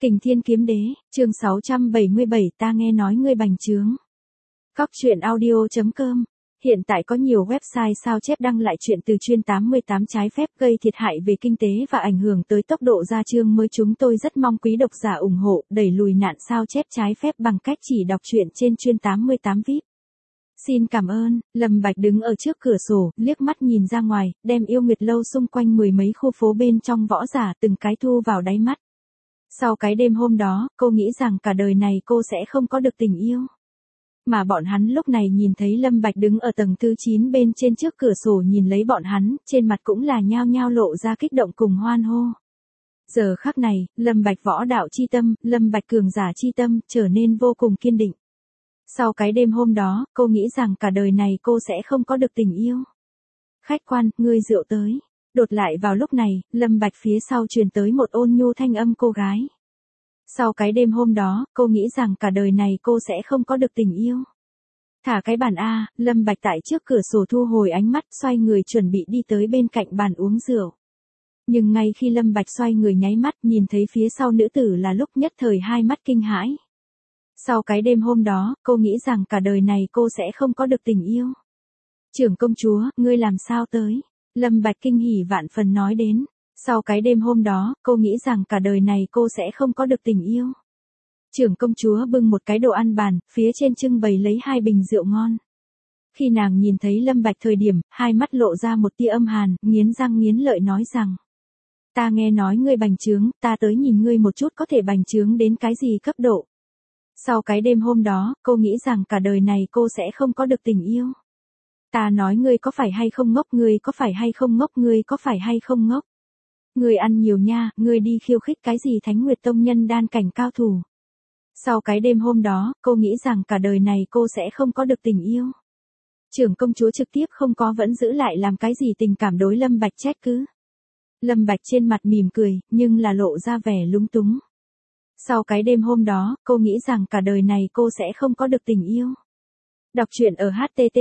Kình Thiên Kiếm Đế, chương 677 ta nghe nói ngươi bành trướng. Cóc truyện audio.com. Hiện tại có nhiều website sao chép đăng lại chuyện từ chuyên 88 trái phép gây thiệt hại về kinh tế và ảnh hưởng tới tốc độ ra chương mới. Chúng tôi rất mong quý độc giả ủng hộ, đẩy lùi nạn sao chép trái phép bằng cách chỉ đọc truyện trên chuyên 88 VIP. Xin cảm ơn. Lâm Bạch đứng ở trước cửa sổ, liếc mắt nhìn ra ngoài, đem Yêu Nguyệt Lâu xung quanh mười mấy khu phố bên trong Võ Giả từng cái thu vào đáy mắt. Sau cái đêm hôm đó, cô nghĩ rằng cả đời này cô sẽ không có được tình yêu. Mà bọn hắn lúc này nhìn thấy Lâm Bạch đứng ở tầng thứ 9 bên trên trước cửa sổ nhìn lấy bọn hắn, trên mặt cũng là nhao nhao lộ ra kích động cùng hoan hô. Giờ khắc này, Lâm Bạch võ đạo chi tâm, Lâm Bạch cường giả chi tâm, trở nên vô cùng kiên định. Sau cái đêm hôm đó, cô nghĩ rằng cả đời này cô sẽ không có được tình yêu. Khách quan, ngươi rượu tới. Đột lại vào lúc này, Lâm Bạch phía sau truyền tới một ôn nhu thanh âm cô gái. Sau cái đêm hôm đó, cô nghĩ rằng cả đời này cô sẽ không có được tình yêu. Thả cái bàn A, Lâm Bạch tại trước cửa sổ thu hồi ánh mắt, xoay người chuẩn bị đi tới bên cạnh bàn uống rượu. Nhưng ngay khi Lâm Bạch xoay người nháy mắt nhìn thấy phía sau nữ tử là lúc nhất thời hai mắt kinh hãi. Sau cái đêm hôm đó, cô nghĩ rằng cả đời này cô sẽ không có được tình yêu. Trưởng công chúa, ngươi làm sao tới? Lâm Bạch kinh hỉ vạn phần nói đến. Sau cái đêm hôm đó, cô nghĩ rằng cả đời này cô sẽ không có được tình yêu. Trưởng công chúa bưng một cái đồ ăn bàn, phía trên trưng bày lấy hai bình rượu ngon. Khi nàng nhìn thấy Lâm Bạch thời điểm, hai mắt lộ ra một tia âm hàn, nghiến răng nghiến lợi nói rằng. Ta nghe nói ngươi bành trướng, ta tới nhìn ngươi một chút có thể bành trướng đến cái gì cấp độ. Sau cái đêm hôm đó, cô nghĩ rằng cả đời này cô sẽ không có được tình yêu. Ta nói ngươi có phải hay không ngốc, ngươi có phải hay không ngốc, ngươi có phải hay không ngốc. Ngươi ăn nhiều nha, ngươi đi khiêu khích cái gì Thánh Nguyệt Tông nhân đan cảnh cao thủ. Sau cái đêm hôm đó, cô nghĩ rằng cả đời này cô sẽ không có được tình yêu. Trưởng công chúa trực tiếp không có vẫn giữ lại làm cái gì tình cảm đối Lâm Bạch trách cứ. Lâm Bạch trên mặt mỉm cười, nhưng là lộ ra vẻ lúng túng. Sau cái đêm hôm đó, cô nghĩ rằng cả đời này cô sẽ không có được tình yêu. Đọc truyện ở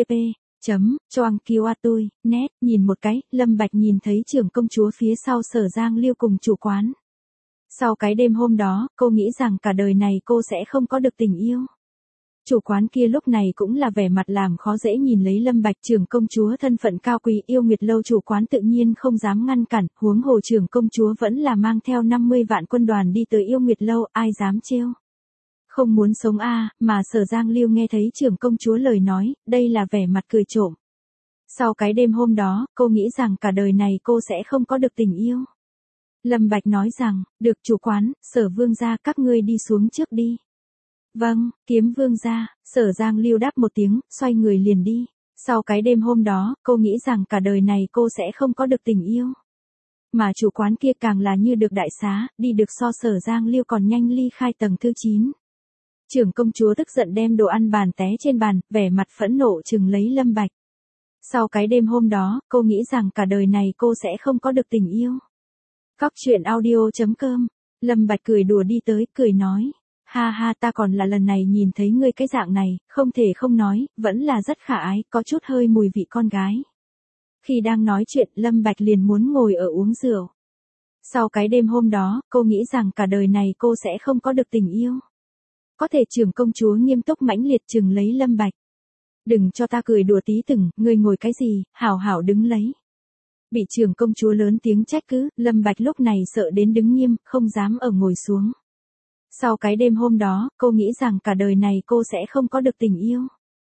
http://choangkiwatui.net, nhìn một cái, Lâm Bạch nhìn thấy trưởng công chúa phía sau Sở Giang Liêu cùng chủ quán. Sau cái đêm hôm đó, cô nghĩ rằng cả đời này cô sẽ không có được tình yêu. Chủ quán kia lúc này cũng là vẻ mặt làm khó dễ nhìn lấy Lâm Bạch. Trưởng công chúa thân phận cao quý, Yêu Nguyệt Lâu chủ quán tự nhiên không dám ngăn cản, huống hồ trưởng công chúa vẫn là mang theo 50 vạn quân đoàn đi tới Yêu Nguyệt Lâu, ai dám trêu. Không muốn sống mà Sở Giang Liêu nghe thấy trưởng công chúa lời nói, đây là vẻ mặt cười trộm. Sau cái đêm hôm đó, cô nghĩ rằng cả đời này cô sẽ không có được tình yêu. Lâm Bạch nói rằng, được chủ quán, Sở vương gia các ngươi đi xuống trước đi. Vâng, Kiếm vương gia. Sở Giang Liêu đáp một tiếng, xoay người liền đi. Sau cái đêm hôm đó, cô nghĩ rằng cả đời này cô sẽ không có được tình yêu. Mà chủ quán kia càng là như được đại xá, đi được so Sở Giang Liêu còn nhanh ly khai tầng thứ 9. Trưởng công chúa tức giận đem đồ ăn bàn té trên bàn, vẻ mặt phẫn nộ trừng lấy Lâm Bạch. Sau cái đêm hôm đó, cô nghĩ rằng cả đời này cô sẽ không có được tình yêu. Cóc truyện audio.com. Lâm Bạch cười đùa đi tới, cười nói. Ha ha, ta còn là lần này nhìn thấy ngươi cái dạng này, không thể không nói, vẫn là rất khả ái, có chút hơi mùi vị con gái. Khi đang nói chuyện, Lâm Bạch liền muốn ngồi ở uống rượu. Sau cái đêm hôm đó, cô nghĩ rằng cả đời này cô sẽ không có được tình yêu. Có thể trưởng công chúa nghiêm túc mãnh liệt trừng lấy Lâm Bạch. Đừng cho ta cười đùa tí từng, ngươi ngồi cái gì, hảo hảo đứng lấy. Bị trưởng công chúa lớn tiếng trách cứ, Lâm Bạch lúc này sợ đến đứng nghiêm, không dám ở ngồi xuống. Sau cái đêm hôm đó, cô nghĩ rằng cả đời này cô sẽ không có được tình yêu.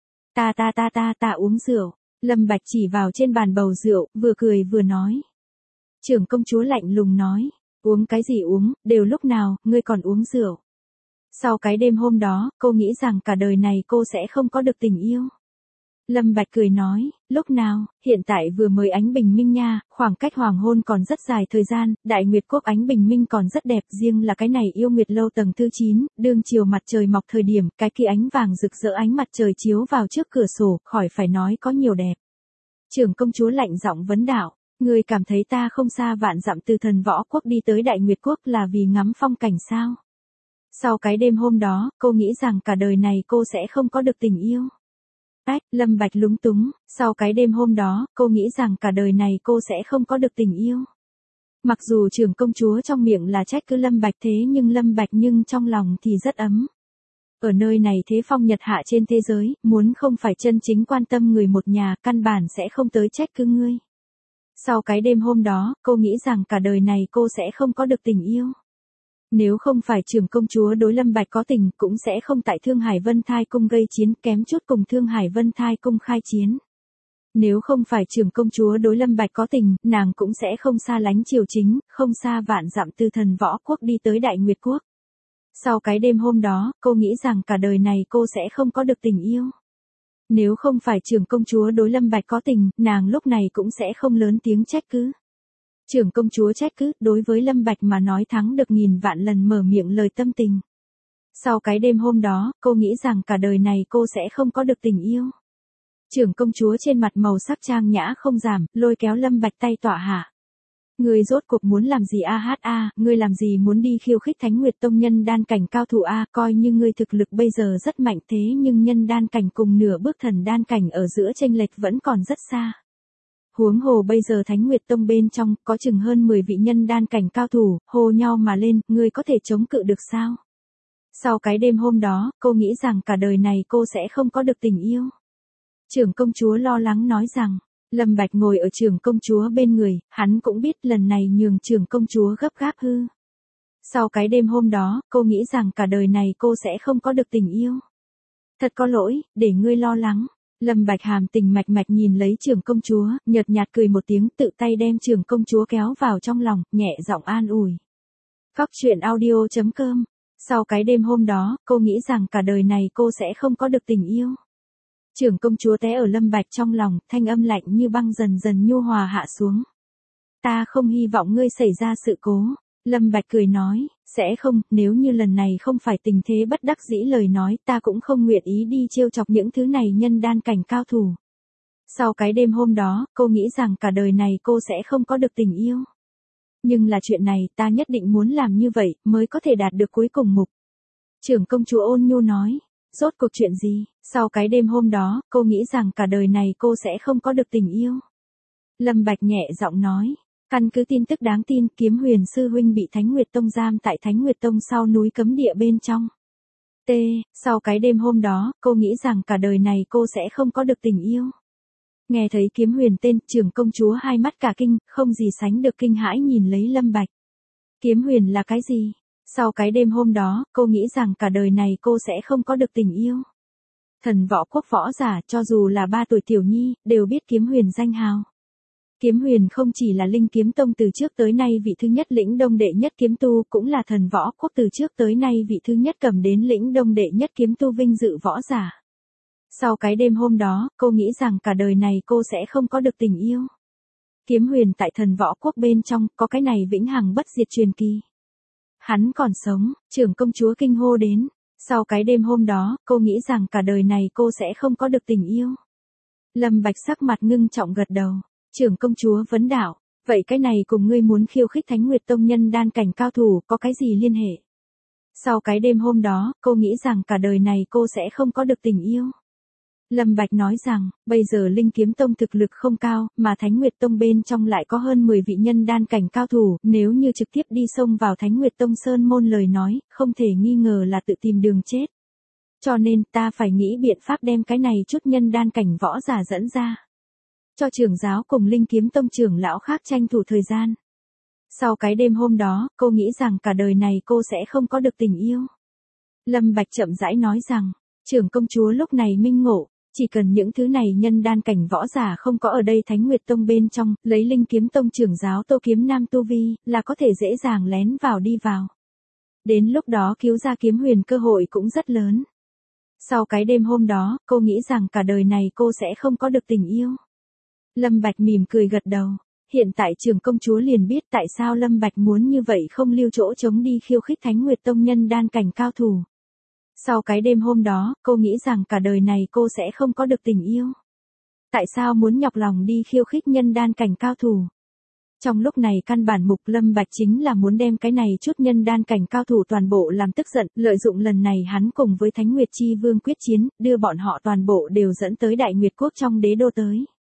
Ta uống rượu. Lâm Bạch chỉ vào trên bàn bầu rượu, vừa cười vừa nói. Trưởng công chúa lạnh lùng nói, uống cái gì uống, đều lúc nào, ngươi còn uống rượu. Sau cái đêm hôm đó, cô nghĩ rằng cả đời này cô sẽ không có được tình yêu. Lâm Bạch cười nói, lúc nào, hiện tại vừa mới ánh bình minh nha, khoảng cách hoàng hôn còn rất dài thời gian, Đại Nguyệt Quốc ánh bình minh còn rất đẹp, riêng là cái này Yêu Nguyệt Lâu tầng thứ 9, đương chiều mặt trời mọc thời điểm, cái kia ánh vàng rực rỡ ánh mặt trời chiếu vào trước cửa sổ, khỏi phải nói có nhiều đẹp. Trưởng công chúa lạnh giọng vấn đạo, ngươi cảm thấy ta không xa vạn dặm từ Thần Võ Quốc đi tới Đại Nguyệt Quốc là vì ngắm phong cảnh sao? Sau cái đêm hôm đó, cô nghĩ rằng cả đời này cô sẽ không có được tình yêu. Lâm Bạch lúng túng, sau cái đêm hôm đó, cô nghĩ rằng cả đời này cô sẽ không có được tình yêu. Mặc dù trưởng công chúa trong miệng là trách cứ Lâm Bạch thế nhưng Lâm Bạch nhưng trong lòng thì rất ấm. Ở nơi này thế phong nhật hạ trên thế giới, muốn không phải chân chính quan tâm người một nhà, căn bản sẽ không tới trách cứ ngươi. Sau cái đêm hôm đó, cô nghĩ rằng cả đời này cô sẽ không có được tình yêu. Nếu không phải trưởng công chúa đối Lâm Bạch có tình, cũng sẽ không tại Thương Hải Vân Thai Cung gây chiến, kém chút cùng Thương Hải Vân Thai Cung khai chiến. Nếu không phải trưởng công chúa đối Lâm Bạch có tình, nàng cũng sẽ không xa lánh triều chính, không xa vạn dặm từ Thần Võ Quốc đi tới Đại Nguyệt Quốc. Sau cái đêm hôm đó, cô nghĩ rằng cả đời này cô sẽ không có được tình yêu. Nếu không phải trưởng công chúa đối Lâm Bạch có tình, nàng lúc này cũng sẽ không lớn tiếng trách cứ. Trưởng công chúa trách cứ, đối với Lâm Bạch mà nói thắng được nghìn vạn lần mở miệng lời tâm tình. Sau cái đêm hôm đó, cô nghĩ rằng cả đời này cô sẽ không có được tình yêu. Trưởng công chúa trên mặt màu sắc trang nhã không giảm, lôi kéo Lâm Bạch tay tỏa hạ. Ngươi rốt cuộc muốn làm gì a, ngươi làm gì muốn đi khiêu khích Thánh Nguyệt Tông nhân đan cảnh cao thủ a, coi như ngươi thực lực bây giờ rất mạnh thế nhưng nhân đan cảnh cùng nửa bước thần đan cảnh ở giữa chênh lệch vẫn còn rất xa. Huống hồ bây giờ Thánh Nguyệt Tông bên trong có chừng hơn 10 vị nhân đan cảnh cao thủ, hô nhau mà lên, ngươi có thể chống cự được sao? Sau cái đêm hôm đó, cô nghĩ rằng cả đời này cô sẽ không có được tình yêu. Trưởng công chúa lo lắng nói rằng, Lâm Bạch ngồi ở trưởng công chúa bên người, hắn cũng biết lần này nhường trưởng công chúa gấp gáp hư. Sau cái đêm hôm đó, cô nghĩ rằng cả đời này cô sẽ không có được tình yêu. Thật có lỗi, để ngươi lo lắng. Lâm Bạch hàm tình mạch mạch nhìn lấy trưởng công chúa, nhợt nhạt cười một tiếng tự tay đem trưởng công chúa kéo vào trong lòng, nhẹ giọng an ủi. Cóc truyện audio.com. Sau cái đêm hôm đó, cô nghĩ rằng cả đời này cô sẽ không có được tình yêu. Trưởng công chúa té ở Lâm Bạch trong lòng, thanh âm lạnh như băng dần dần nhu hòa hạ xuống. Ta không hy vọng ngươi xảy ra sự cố. Lâm Bạch cười nói, sẽ không, nếu như lần này không phải tình thế bất đắc dĩ lời nói ta cũng không nguyện ý đi trêu chọc những thứ này nhân đan cảnh cao thủ. Sau cái đêm hôm đó, cô nghĩ rằng cả đời này cô sẽ không có được tình yêu. Nhưng là chuyện này ta nhất định muốn làm như vậy mới có thể đạt được cuối cùng mục. Trưởng công chúa ôn nhu nói, rốt cuộc chuyện gì? Sau cái đêm hôm đó, cô nghĩ rằng cả đời này cô sẽ không có được tình yêu. Lâm Bạch nhẹ giọng nói. Căn cứ tin tức đáng tin, Kiếm Huyền sư huynh bị Thánh Nguyệt Tông giam tại Thánh Nguyệt Tông sau núi cấm địa bên trong. Sau cái đêm hôm đó, cô nghĩ rằng cả đời này cô sẽ không có được tình yêu. Nghe thấy Kiếm Huyền tên, trưởng công chúa hai mắt cả kinh, không gì sánh được kinh hãi nhìn lấy Lâm Bạch. Kiếm Huyền là cái gì? Sau cái đêm hôm đó, cô nghĩ rằng cả đời này cô sẽ không có được tình yêu. Thần Võ Quốc võ giả, cho dù là 3 tuổi tiểu nhi, đều biết Kiếm Huyền danh hào. Kiếm Huyền không chỉ là Linh Kiếm Tông từ trước tới nay vị thứ nhất lĩnh đông đệ nhất kiếm tu, cũng là Thần Võ Quốc từ trước tới nay vị thứ nhất cầm đến lĩnh đông đệ nhất kiếm tu vinh dự võ giả. Sau cái đêm hôm đó, cô nghĩ rằng cả đời này cô sẽ không có được tình yêu. Kiếm Huyền tại Thần Võ Quốc bên trong, có cái này vĩnh hằng bất diệt truyền kỳ. Hắn còn sống, trưởng công chúa kinh hô đến. Sau cái đêm hôm đó, cô nghĩ rằng cả đời này cô sẽ không có được tình yêu. Lâm Bạch sắc mặt ngưng trọng gật đầu. Trưởng công chúa vấn đạo, vậy cái này cùng ngươi muốn khiêu khích Thánh Nguyệt Tông nhân đan cảnh cao thủ có cái gì liên hệ? Sau cái đêm hôm đó, cô nghĩ rằng cả đời này cô sẽ không có được tình yêu. Lâm Bạch nói rằng, bây giờ Linh Kiếm Tông thực lực không cao, mà Thánh Nguyệt Tông bên trong lại có hơn 10 vị nhân đan cảnh cao thủ, nếu như trực tiếp đi xông vào Thánh Nguyệt Tông Sơn môn lời nói, không thể nghi ngờ là tự tìm đường chết. Cho nên, ta phải nghĩ biện pháp đem cái này chút nhân đan cảnh võ giả dẫn ra. Cho trưởng giáo cùng Linh Kiếm Tông trưởng lão khác tranh thủ thời gian. Sau cái đêm hôm đó, cô nghĩ rằng cả đời này cô sẽ không có được tình yêu. Lâm Bạch chậm rãi nói rằng, trưởng công chúa lúc này minh ngộ, chỉ cần những thứ này nhân đan cảnh võ giả không có ở đây Thánh Nguyệt Tông bên trong, lấy Linh Kiếm Tông trưởng giáo Tô Kiếm Nam tu vi, là có thể dễ dàng lén vào đi vào. Đến lúc đó cứu ra Kiếm Huyền cơ hội cũng rất lớn. Sau cái đêm hôm đó, cô nghĩ rằng cả đời này cô sẽ không có được tình yêu. Lâm Bạch mỉm cười gật đầu. Hiện tại trưởng công chúa liền biết tại sao Lâm Bạch muốn như vậy không lưu chỗ trống đi khiêu khích Thánh Nguyệt Tông nhân đan cảnh cao thủ. Sau cái đêm hôm đó, cô nghĩ rằng cả đời này cô sẽ không có được tình yêu. Tại sao muốn nhọc lòng đi khiêu khích nhân đan cảnh cao thủ? Trong lúc này căn bản mục Lâm Bạch chính là muốn đem cái này chút nhân đan cảnh cao thủ toàn bộ làm tức giận, lợi dụng lần này hắn cùng với Thánh Nguyệt Chi Vương quyết chiến, đưa bọn họ toàn bộ đều dẫn tới Đại Nguyệt Quốc trong đế đô tới.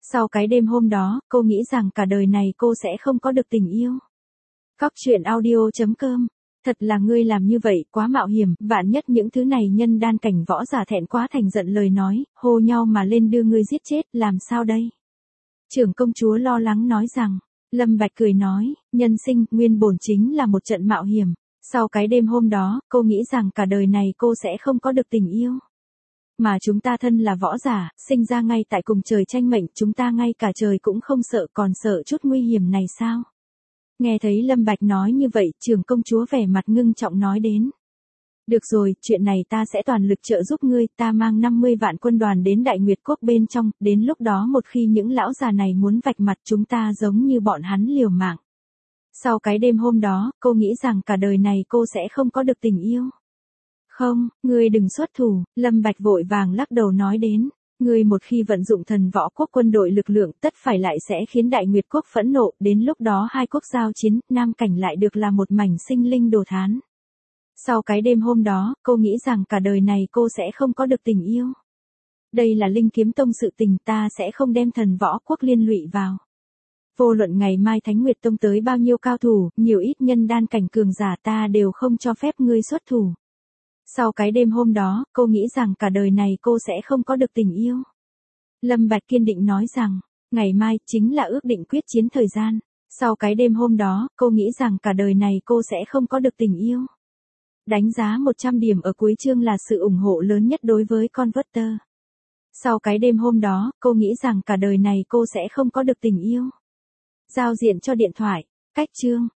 Sau cái đêm hôm đó, cô nghĩ rằng cả đời này cô sẽ không có được tình yêu. Cóc truyện audio.com. Thật là ngươi làm như vậy quá mạo hiểm, vạn nhất những thứ này nhân đan cảnh võ giả thẹn quá thành giận lời nói, hô nhau mà lên đưa ngươi giết chết, làm sao đây? Trưởng công chúa lo lắng nói rằng, Lâm Bạch cười nói, nhân sinh, nguyên bổn chính là một trận mạo hiểm. Sau cái đêm hôm đó, cô nghĩ rằng cả đời này cô sẽ không có được tình yêu. Mà chúng ta thân là võ giả, sinh ra ngay tại cùng trời tranh mệnh, chúng ta ngay cả trời cũng không sợ, còn sợ chút nguy hiểm này sao? Nghe thấy Lâm Bạch nói như vậy, trưởng công chúa vẻ mặt ngưng trọng nói đến. Được rồi, chuyện này ta sẽ toàn lực trợ giúp ngươi, ta mang 50 vạn quân đoàn đến Đại Nguyệt Quốc bên trong, đến lúc đó một khi những lão già này muốn vạch mặt chúng ta giống như bọn hắn liều mạng. Sau cái đêm hôm đó, cô nghĩ rằng cả đời này cô sẽ không có được tình yêu. Không, ngươi đừng xuất thủ, Lâm Bạch vội vàng lắc đầu nói đến. Ngươi một khi vận dụng thần võ quốc quân đội lực lượng tất phải lại sẽ khiến Đại Nguyệt Quốc phẫn nộ, đến lúc đó hai quốc giao chiến, Nam Cảnh lại được là một mảnh sinh linh đồ thán. Sau cái đêm hôm đó, cô nghĩ rằng cả đời này cô sẽ không có được tình yêu. Đây là Linh Kiếm Tông sự tình, ta sẽ không đem thần võ quốc liên lụy vào. Vô luận ngày mai Thánh Nguyệt Tông tới bao nhiêu cao thủ, nhiều ít nhân đan cảnh cường giả ta đều không cho phép ngươi xuất thủ. Sau cái đêm hôm đó, cô nghĩ rằng cả đời này cô sẽ không có được tình yêu. Lâm Bạch kiên định nói rằng, ngày mai chính là ước định quyết chiến thời gian. Sau cái đêm hôm đó, cô nghĩ rằng cả đời này cô sẽ không có được tình yêu. Đánh giá 100 điểm ở cuối chương là sự ủng hộ lớn nhất đối với Converter. Sau cái đêm hôm đó, cô nghĩ rằng cả đời này cô sẽ không có được tình yêu. Giao diện cho điện thoại, cách chương.